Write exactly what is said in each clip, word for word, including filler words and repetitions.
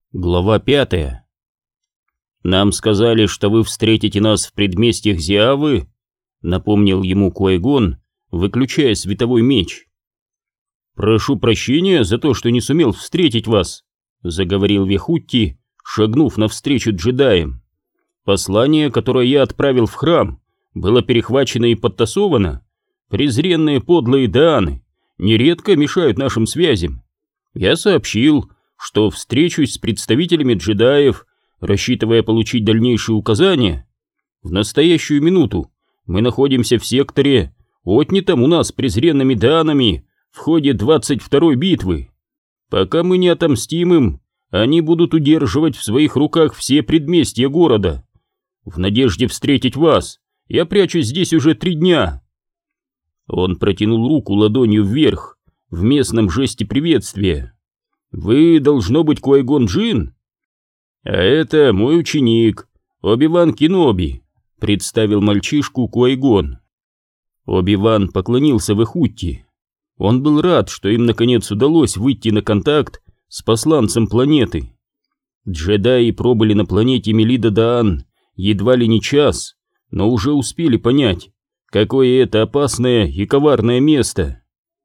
Глава пятая. «Нам сказали, что вы встретите нас в предместьях Зиавы», — напомнил ему Куай-Гон, выключая световой меч. «Прошу прощения за то, что не сумел встретить вас», — заговорил Вехутти, шагнув навстречу джедаям. «Послание, которое я отправил в храм, было перехвачено и подтасовано. Презренные подлые дааны нередко мешают нашим связям. Я сообщил, что встречусь с представителями джедаев, рассчитывая получить дальнейшие указания. В настоящую минуту мы находимся в секторе, отнятом у нас презренными даанами в ходе двадцать второй битвы. Пока мы не отомстим им, они будут удерживать в своих руках все предместья города. В надежде встретить вас я прячусь здесь уже три дня». Он протянул руку ладонью вверх в местном жесте приветствия. «Вы, должно быть, Куай-Гон Джинн? А это мой ученик, Оби-Ван Кеноби», — представил мальчишку Куай-Гон. Оби-Ван поклонился Вехутти. Он был рад, что им наконец удалось выйти на контакт с посланцем планеты. Джедаи пробыли на планете Мелида-Даан едва ли не час, но уже успели понять, какое это опасное и коварное место.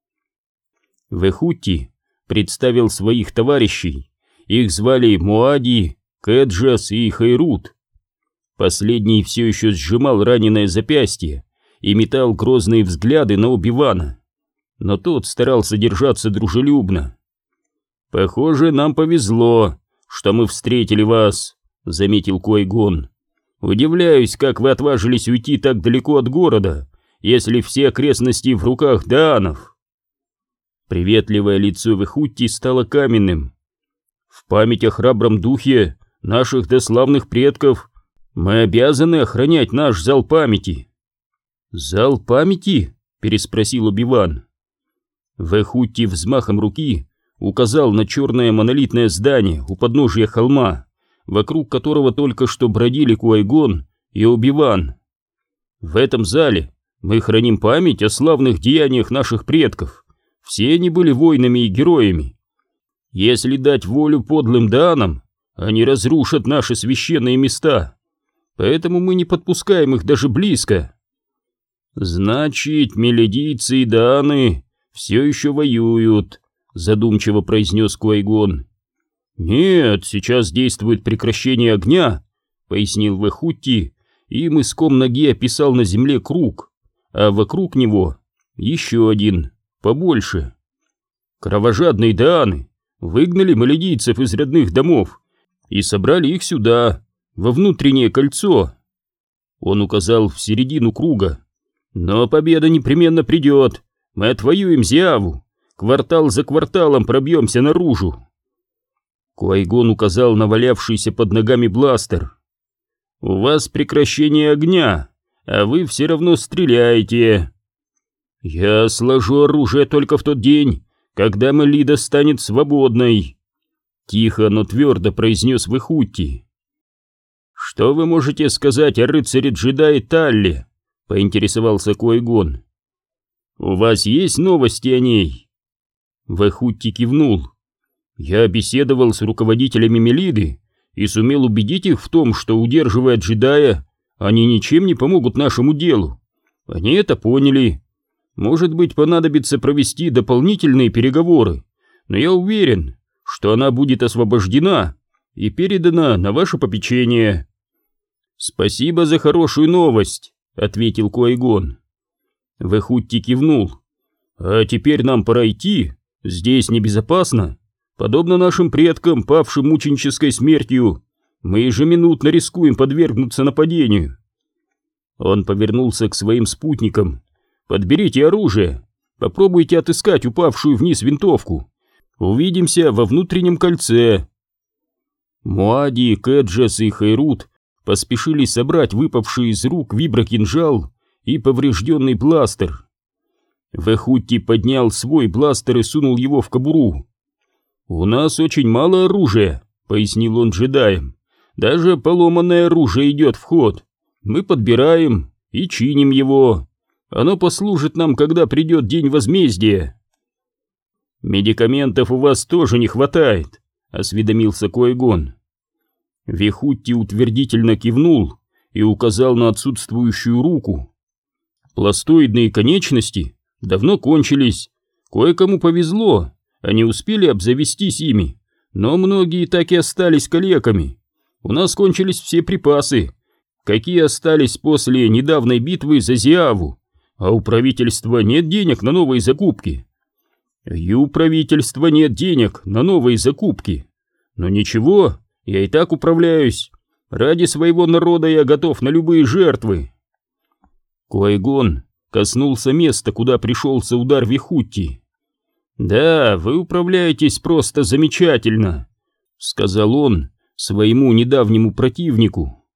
Вехутти представил своих товарищей. Их звали Муади, Кэджас и Хайрут. Последний все еще сжимал раненое запястье и метал грозные взгляды на Оби-Вана, но тот старался держаться дружелюбно. «Похоже, нам повезло, что мы встретили вас», — заметил Куай-Гон. «Удивляюсь, как вы отважились уйти так далеко от города, если все окрестности в руках даанов». Приветливое лицо Вехутти стало каменным. «В память о храбром духе наших дославных предков мы обязаны охранять наш зал памяти». «Зал памяти?» — переспросил Оби-Ван. Вехутти взмахом руки указал на черное монолитное здание у подножия холма, вокруг которого только что бродили Куай-Гон и Оби-Ван. «В этом зале мы храним память о славных деяниях наших предков. Все они были воинами и героями. Если дать волю подлым даанам, они разрушат наши священные места, поэтому мы не подпускаем их даже близко». «Значит, мелидийцы и дааны все еще воюют», — задумчиво произнес Куай-Гон. «Нет, сейчас действует прекращение огня», — пояснил Вехутти, и мыском ноги описал на земле круг, а вокруг него еще один, побольше. «Кровожадные дааны выгнали маледийцев из родных домов и собрали их сюда, во внутреннее кольцо». Он указал в середину круга. «Но победа непременно придет, мы отвоюем Зиаву, квартал за кварталом пробьемся наружу». Куай-Гон указал на валявшийся под ногами бластер. «У вас прекращение огня, а вы все равно стреляете». «Я сложу оружие только в тот день, когда Мелида станет свободной», — тихо, но твердо произнес Вехутти. «Что вы можете сказать о рыцаре-джедае Талле?» — поинтересовался Куай-Гон. «У вас есть новости о ней?» Вехутти кивнул. «Я беседовал с руководителями Мелиды и сумел убедить их в том, что, удерживая джедая, они ничем не помогут нашему делу. Они это поняли. Может быть, понадобится провести дополнительные переговоры, но я уверен, что она будет освобождена и передана на ваше попечение». «Спасибо за хорошую новость», — ответил Куай-Гон. Вехутти кивнул. «А теперь нам пора идти, здесь небезопасно. Подобно нашим предкам, павшим мученической смертью, мы ежеминутно рискуем подвергнуться нападению». Он повернулся к своим спутникам. «Подберите оружие, попробуйте отыскать упавшую вниз винтовку. Увидимся во внутреннем кольце». Муади, Кэджас и Хайрут поспешили собрать выпавший из рук виброкинжал и поврежденный бластер. Вехутти поднял свой бластер и сунул его в кобуру. «У нас очень мало оружия», — пояснил он джедаям. «Даже поломанное оружие идет в ход. Мы подбираем и чиним его. Оно послужит нам, когда придет день возмездия». «Медикаментов у вас тоже не хватает», — осведомился Куайгон. Вехутти утвердительно кивнул и указал на отсутствующую руку. Пластоидные конечности давно кончились. Кое-кому повезло, они успели обзавестись ими, но многие так и остались калеками. У нас кончились все припасы, какие остались после недавней битвы за Зиаву, а у правительства нет денег на новые закупки. И у правительства нет денег на новые закупки. Но ничего, я и так управляюсь. Ради своего народа я готов на любые жертвы. Куайгон коснулся места, куда пришелся удар Вехутти. «Да, вы управляетесь просто замечательно», — сказал он своему недавнему противнику.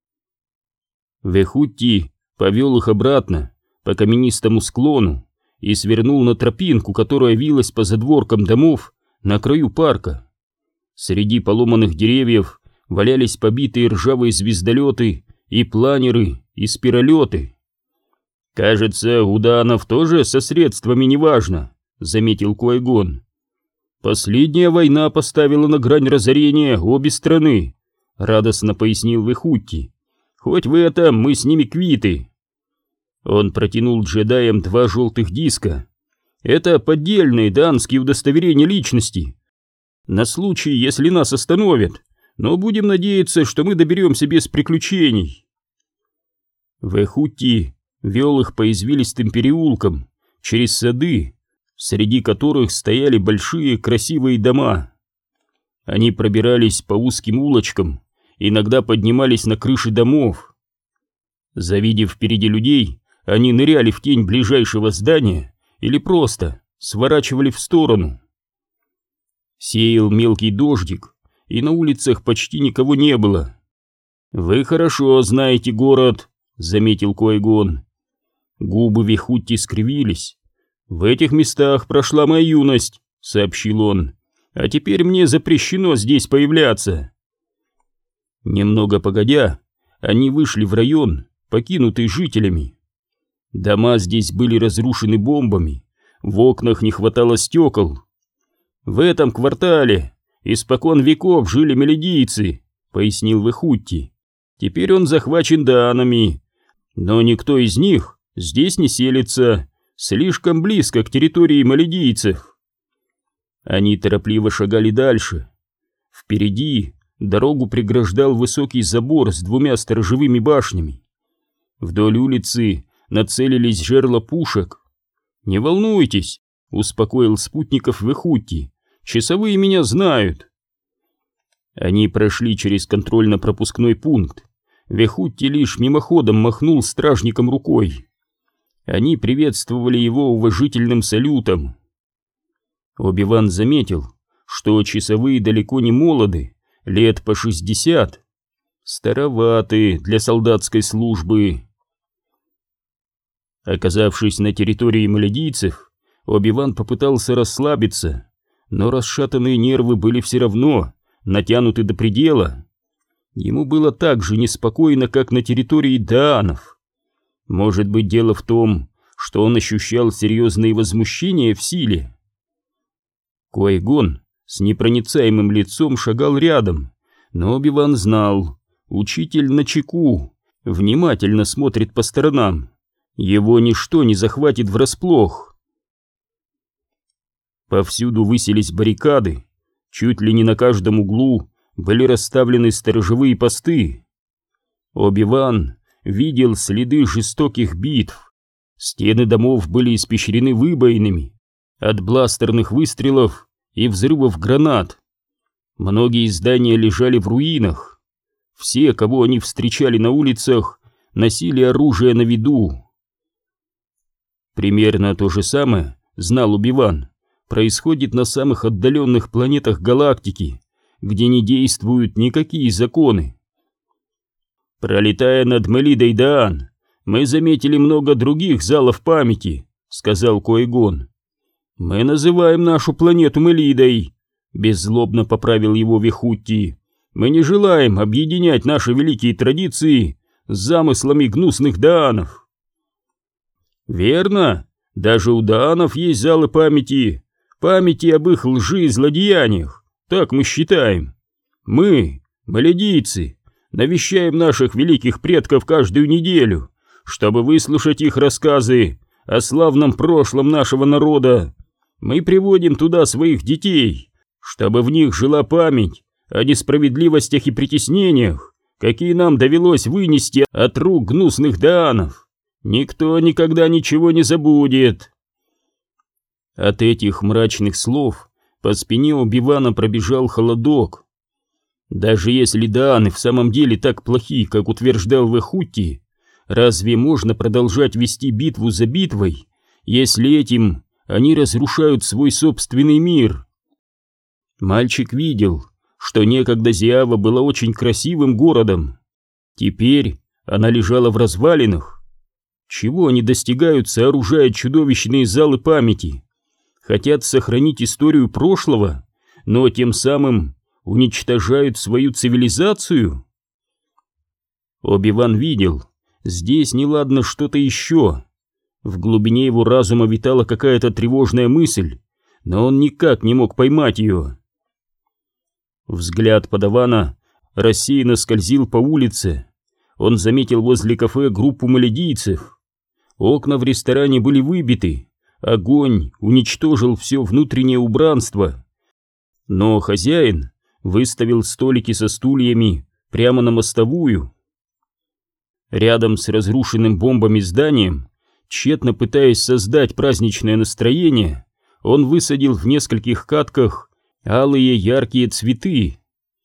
Вехутти повел их обратно по каменистому склону и свернул на тропинку, которая вилась по задворкам домов на краю парка. Среди поломанных деревьев валялись побитые ржавые звездолеты и планеры, и спиролеты. «Кажется, у данов тоже со средствами неважно», — заметил Куайгон. «Последняя война поставила на грань разорения обе страны», — радостно пояснил Вехутти. «Хоть в этом мы с ними квиты». Он протянул джедаям два желтых диска. «Это поддельные данские удостоверения личности. На случай, если нас остановят, но будем надеяться, что мы доберемся без приключений». Вехутти вел их по извилистым переулкам, через сады, среди которых стояли большие красивые дома. Они пробирались по узким улочкам, иногда поднимались на крыши домов. Завидев впереди людей, они ныряли в тень ближайшего здания или просто сворачивали в сторону. Сеял мелкий дождик, и на улицах почти никого не было. «Вы хорошо знаете город», — заметил Куайгон. Губы Вехутти скривились. «В этих местах прошла моя юность», — сообщил он. «А теперь мне запрещено здесь появляться». Немного погодя, они вышли в район, покинутый жителями. Дома здесь были разрушены бомбами, в окнах не хватало стекол. «В этом квартале испокон веков жили мелидийцы», — пояснил Вехутти. «Теперь он захвачен данами, но никто из них здесь не селится, слишком близко к территории малидийцев». Они торопливо шагали дальше. Впереди дорогу преграждал высокий забор с двумя сторожевыми башнями. Вдоль улицы нацелились жерла пушек. «Не волнуйтесь», — успокоил спутников Вехутти, — «часовые меня знают». Они прошли через контрольно-пропускной пункт. Вехутти лишь мимоходом махнул стражникам рукой. Они приветствовали его уважительным салютом. Оби-Ван заметил, что часовые далеко не молоды, лет по шестьдесят. Староваты для солдатской службы. Оказавшись на территории малидийцев, Оби-Ван попытался расслабиться, но расшатанные нервы были все равно натянуты до предела. Ему было так же неспокойно, как на территории даанов. Может быть, дело в том, что он ощущал серьезные возмущения в силе. Куайгон с непроницаемым лицом шагал рядом, но Оби-Ван знал, учитель начеку, внимательно смотрит по сторонам, его ничто не захватит врасплох. Повсюду высились баррикады, чуть ли не на каждом углу были расставлены сторожевые посты. Оби-Ван видел следы жестоких битв, стены домов были испещрены выбоинами от бластерных выстрелов и взрывов гранат. Многие здания лежали в руинах. Все, кого они встречали на улицах, носили оружие на виду. Примерно то же самое, знал Оби-Ван, происходит на самых отдаленных планетах галактики, где не действуют никакие законы. «Пролетая над Мелидой Даан, мы заметили много других залов памяти», — сказал Куайгон. «Мы называем нашу планету Мелидой», — беззлобно поправил его Вехутти. «Мы не желаем объединять наши великие традиции с замыслами гнусных даанов». «Верно, даже у даанов есть залы памяти, памяти об их лжи и злодеяниях», так мы считаем. Мы, маледийцы, навещаем наших великих предков каждую неделю, чтобы выслушать их рассказы о славном прошлом нашего народа. Мы приводим туда своих детей, чтобы в них жила память о несправедливостях и притеснениях, какие нам довелось вынести от рук гнусных даанов. Никто никогда ничего не забудет». От этих мрачных слов по спине Оби-Вана пробежал холодок. Даже если дааны в самом деле так плохи, как утверждал Вэхутти, разве можно продолжать вести битву за битвой, если этим они разрушают свой собственный мир? Мальчик видел, что некогда Зиава была очень красивым городом. Теперь она лежала в развалинах. Чего они достигают, сооружая чудовищные залы памяти? Хотят сохранить историю прошлого, но тем самым уничтожают свою цивилизацию? Оби-Ван видел, здесь неладно что-то еще. В глубине его разума витала какая-то тревожная мысль, но он никак не мог поймать ее. Взгляд подавана рассеянно скользил по улице. Он заметил возле кафе группу маледийцев. Окна в ресторане были выбиты, огонь уничтожил все внутреннее убранство. Но хозяин выставил столики со стульями прямо на мостовую. Рядом с разрушенным бомбами зданием, тщетно пытаясь создать праздничное настроение, он высадил в нескольких катках алые яркие цветы.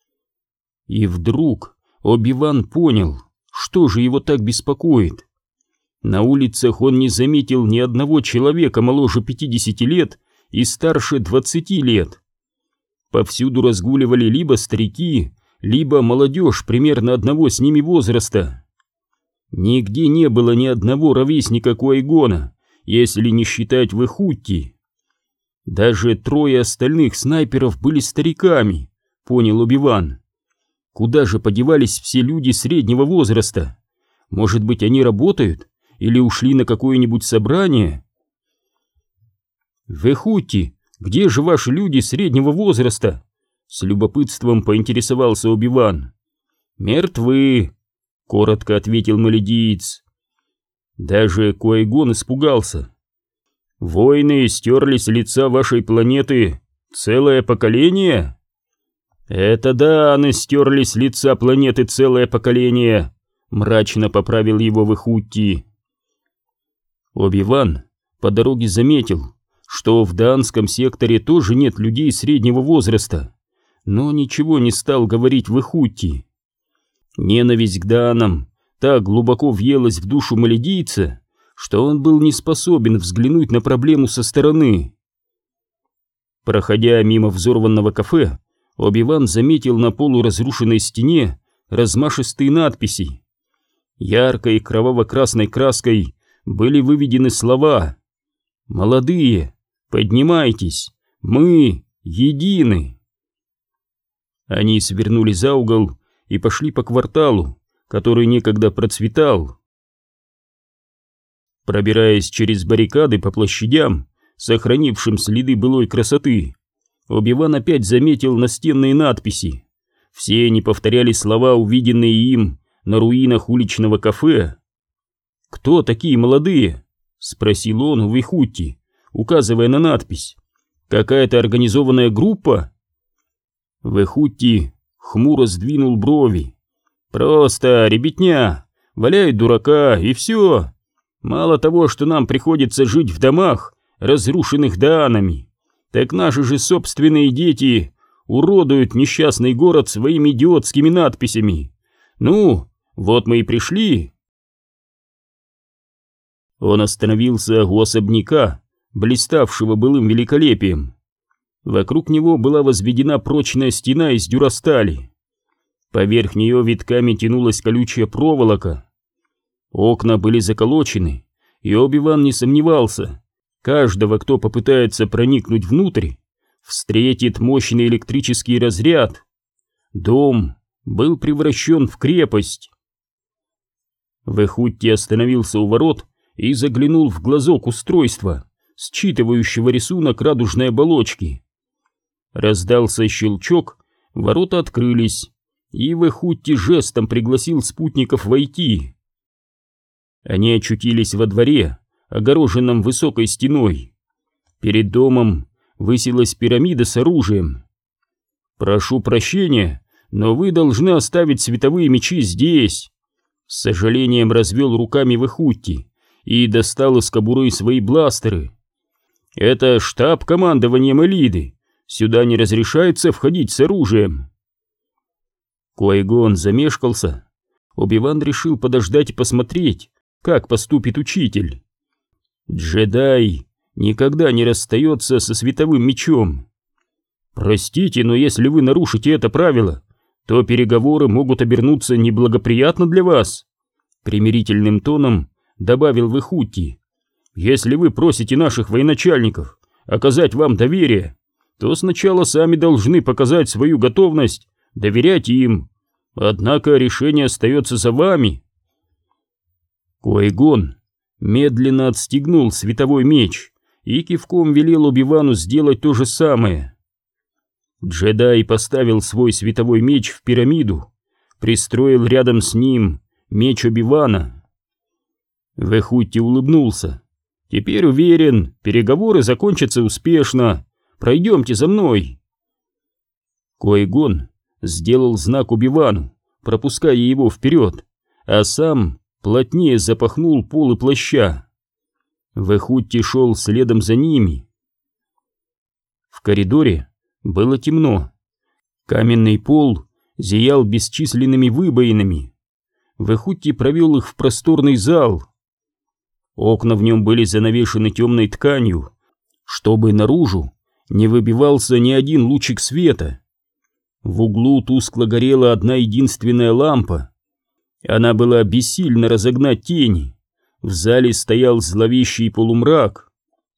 И вдруг Оби-Ван понял, что же его так беспокоит. На улицах он не заметил ни одного человека моложе пятидесяти лет и старше двадцати лет. Повсюду разгуливали либо старики, либо молодежь примерно одного с ними возраста. Нигде не было ни одного ровесника Куайгона, если не считать Вэхутти. Даже трое остальных снайперов были стариками, понял Оби-Ван. Куда же подевались все люди среднего возраста? Может быть, они работают или ушли на какое-нибудь собрание? Вэхутти, где же ваши люди среднего возраста? С любопытством поинтересовался Оби-Ван. Мертвы, коротко ответил маледиец. Даже Куайгон испугался. Войны стерли с лица вашей планеты целое поколение? Это да, они стерли с лица планеты целое поколение, мрачно поправил его Вэхутти. Оби-Ван по дороге заметил, что в даанском секторе тоже нет людей среднего возраста, но ничего не стал говорить Вэхутти. Ненависть к даанам так глубоко въелась в душу маледийца, что он был не способен взглянуть на проблему со стороны. Проходя мимо взорванного кафе, Оби-Ван заметил на полуразрушенной стене размашистые надписи. Яркой кроваво-красной краской были выведены слова: «Молодые, поднимайтесь, мы едины». Они свернули за угол и пошли по кварталу, который некогда процветал. Пробираясь через баррикады по площадям, сохранившим следы былой красоты, Оби-Ван опять заметил настенные надписи. Все они повторяли слова, увиденные им на руинах уличного кафе. «Кто такие молодые?» — спросил он у Вэхутти, указывая на надпись. «Какая-то организованная группа?» Вэхутти хмуро сдвинул брови. «Просто ребятня, валяют дурака и все. Мало того, что нам приходится жить в домах, разрушенных даанами, так наши же собственные дети уродуют несчастный город своими идиотскими надписями. Ну, вот мы и пришли». Он остановился у особняка, блиставшего былым великолепием. Вокруг него была возведена прочная стена из дюрастали. Поверх нее витками тянулась колючая проволока. Окна были заколочены, и Оби-Ван не сомневался: каждого, кто попытается проникнуть внутрь, встретит мощный электрический разряд. Дом был превращен в крепость. Вэхутти остановился у ворот и заглянул в глазок устройства, считывающего рисунок радужной оболочки. Раздался щелчок, ворота открылись, и Вэхутти жестом пригласил спутников войти. Они очутились во дворе, огороженном высокой стеной. Перед домом высилась пирамида с оружием. «Прошу прощения, но вы должны оставить световые мечи здесь», — с сожалением развел руками Вэхутти и достал из кобуры свои бластеры. «Это штаб командования Элиды. Сюда не разрешается входить с оружием». Qui-Gon замешкался. Оби-Ван решил подождать и посмотреть, как поступит учитель. Джедай никогда не расстается со световым мечом. «Простите, но если вы нарушите это правило, то переговоры могут обернуться неблагоприятно для вас», — примирительным тоном добавил Вэхутти. «Если вы просите наших военачальников оказать вам доверие, то сначала сами должны показать свою готовность доверять им. Однако решение остается за вами». Qui-Gon медленно отстегнул световой меч и кивком велел Оби-Вану сделать то же самое. Джедай поставил свой световой меч в пирамиду, пристроил рядом с ним меч Оби-Вана. Вэхутти улыбнулся. «Теперь уверен, переговоры закончатся успешно. Пройдемте за мной». Qui-Gon сделал знак Оби-Вану, пропуская его вперед, а сам плотнее запахнул полы плаща. Вэхутти шел следом за ними. В коридоре было темно. Каменный пол зиял бесчисленными выбоинами. Вэхутти провел их в просторный зал. Окна в нем были занавешены темной тканью, чтобы наружу не выбивался ни один лучик света. В углу тускло горела одна единственная лампа. Она была бессильна разогнать тени. В зале стоял зловещий полумрак.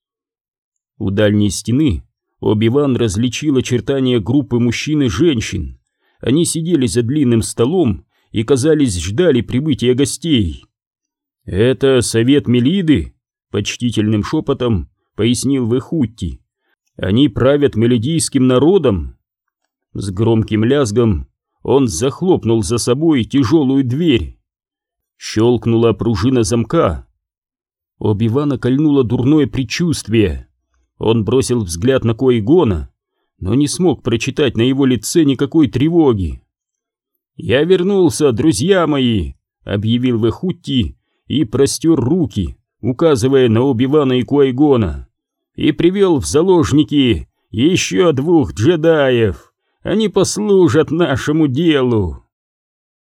У дальней стены Оби-Ван различил очертания группы мужчин и женщин. Они сидели за длинным столом и, казались, ждали прибытия гостей. «Это совет Мелиды», — почтительным шепотом пояснил Вэхутти. «Они правят мелидийским народом». С громким лязгом он захлопнул за собой тяжелую дверь. Щелкнула пружина замка. Оби-Вана кольнуло дурное предчувствие. Он бросил взгляд на Qui-Гона, но не смог прочитать на его лице никакой тревоги. «Я вернулся, друзья мои», — объявил Вэхутти и простер руки, указывая на Оби-Вана и Qui-Гона, «и привел в заложники еще двух джедаев. Они послужат нашему делу».